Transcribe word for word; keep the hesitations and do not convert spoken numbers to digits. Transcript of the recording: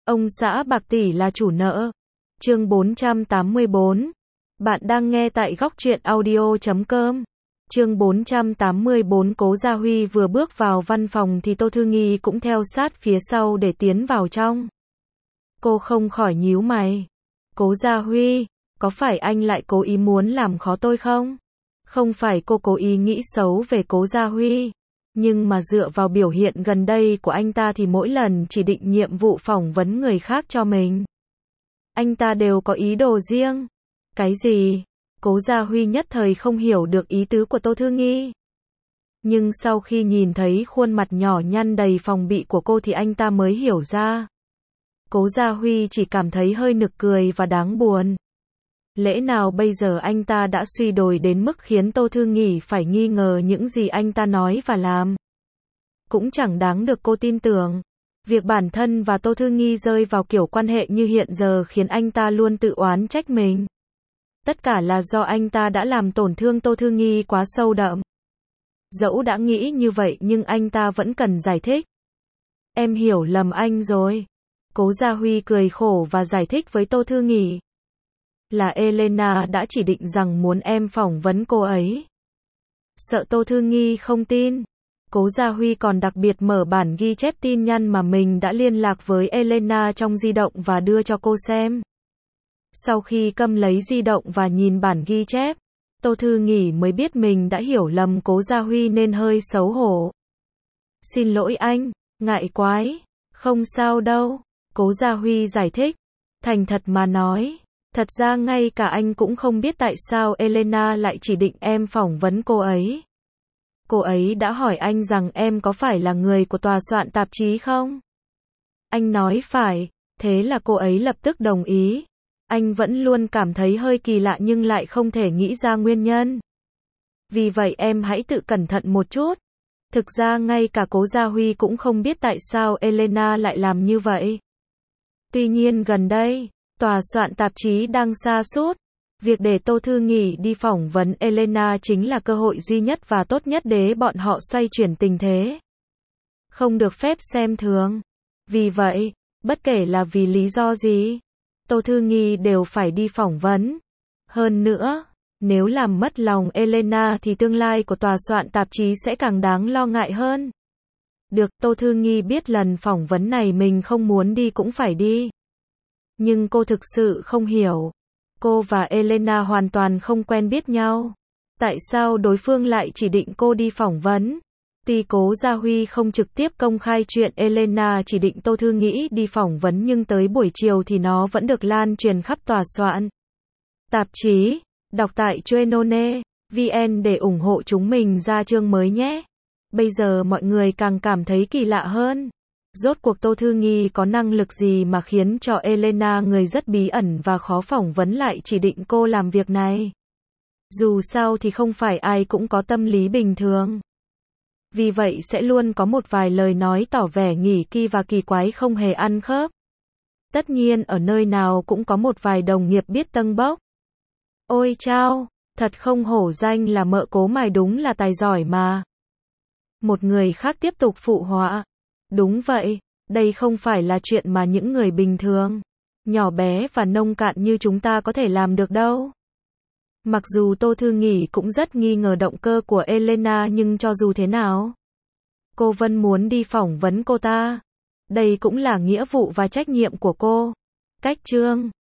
Ông xã bạc tỷ là chủ nợ. Chương bốn trăm tám mươi bốn. Bạn đang nghe tại góc truyện audio chấm com. Chương bốn trăm tám mươi bốn. Cố Gia Huy vừa bước vào văn phòng thì Tô Thư Nghi cũng theo sát phía sau để tiến vào trong. Cô không khỏi nhíu mày. Cố Gia Huy, có phải anh lại cố ý muốn làm khó tôi không? Không phải cô cố ý nghĩ xấu về Cố Gia Huy. Nhưng mà dựa vào biểu hiện gần đây của anh ta thì mỗi lần chỉ định nhiệm vụ phỏng vấn người khác cho mình, anh ta đều có ý đồ riêng. Cái gì? Cố Gia Huy nhất thời không hiểu được ý tứ của Tô Thư Nghi. Nhưng sau khi nhìn thấy khuôn mặt nhỏ nhăn đầy phòng bị của cô thì anh ta mới hiểu ra. Cố Gia Huy chỉ cảm thấy hơi nực cười và đáng buồn. Lẽ nào bây giờ anh ta đã suy đồi đến mức khiến Tô Thư Nghi phải nghi ngờ những gì anh ta nói và làm? Cũng chẳng đáng được cô tin tưởng. Việc bản thân và Tô Thư Nghi rơi vào kiểu quan hệ như hiện giờ khiến anh ta luôn tự oán trách mình. Tất cả là do anh ta đã làm tổn thương Tô Thư Nghi quá sâu đậm. Dẫu đã nghĩ như vậy nhưng anh ta vẫn cần giải thích. Em hiểu lầm anh rồi. Cố Gia Huy cười khổ và giải thích với Tô Thư Nghi. Là Elena đã chỉ định rằng muốn em phỏng vấn cô ấy. Sợ Tô Thư Nghi không tin, Cố Gia Huy còn đặc biệt mở bản ghi chép tin nhắn mà mình đã liên lạc với Elena trong di động và đưa cho cô xem. Sau khi cầm lấy di động và nhìn bản ghi chép, Tô Thư Nghi mới biết mình đã hiểu lầm Cố Gia Huy nên hơi xấu hổ. Xin lỗi anh, ngại quái. Không sao đâu, Cố Gia Huy giải thích. Thành thật mà nói, thật ra ngay cả anh cũng không biết tại sao Elena lại chỉ định em phỏng vấn cô ấy. Cô ấy đã hỏi anh rằng em có phải là người của tòa soạn tạp chí không? Anh nói phải, thế là cô ấy lập tức đồng ý. Anh vẫn luôn cảm thấy hơi kỳ lạ nhưng lại không thể nghĩ ra nguyên nhân. Vì vậy em hãy tự cẩn thận một chút. Thực ra ngay cả Cố Gia Huy cũng không biết tại sao Elena lại làm như vậy. Tuy nhiên gần đây, tòa soạn tạp chí đang sa sút. Việc để Tô Thư Nghi đi phỏng vấn Elena chính là cơ hội duy nhất và tốt nhất để bọn họ xoay chuyển tình thế. Không được phép xem thường. Vì vậy, bất kể là vì lý do gì, Tô Thư Nghi đều phải đi phỏng vấn. Hơn nữa, nếu làm mất lòng Elena thì tương lai của tòa soạn tạp chí sẽ càng đáng lo ngại hơn. Được, Tô Thư Nghi biết lần phỏng vấn này mình không muốn đi cũng phải đi. Nhưng cô thực sự không hiểu. Cô và Elena hoàn toàn không quen biết nhau. Tại sao đối phương lại chỉ định cô đi phỏng vấn? Tuy Cố Gia Huy không trực tiếp công khai chuyện Elena chỉ định Tô Thư Nghi đi phỏng vấn nhưng tới buổi chiều thì nó vẫn được lan truyền khắp tòa soạn tạp chí. Đọc tại Chuenone chấm vn để ủng hộ chúng mình ra chương mới nhé. Bây giờ mọi người càng cảm thấy kỳ lạ hơn. Rốt cuộc Tô Thư Nghi có năng lực gì mà khiến cho Elena, người rất bí ẩn và khó phỏng vấn, lại chỉ định cô làm việc này? Dù sao thì không phải ai cũng có tâm lý bình thường. Vì vậy sẽ luôn có một vài lời nói tỏ vẻ nghi kỳ và kỳ quái không hề ăn khớp. Tất nhiên ở nơi nào cũng có một vài đồng nghiệp biết tâng bốc. Ôi chao, thật không hổ danh là mợ Cố mày đúng là tài giỏi mà. Một người khác tiếp tục phụ họa. Đúng vậy, đây không phải là chuyện mà những người bình thường, nhỏ bé và nông cạn như chúng ta có thể làm được đâu. Mặc dù Tô Thư Nghi cũng rất nghi ngờ động cơ của Elena nhưng cho dù thế nào, cô vẫn muốn đi phỏng vấn cô ta. Đây cũng là nghĩa vụ và trách nhiệm của cô. Cách chương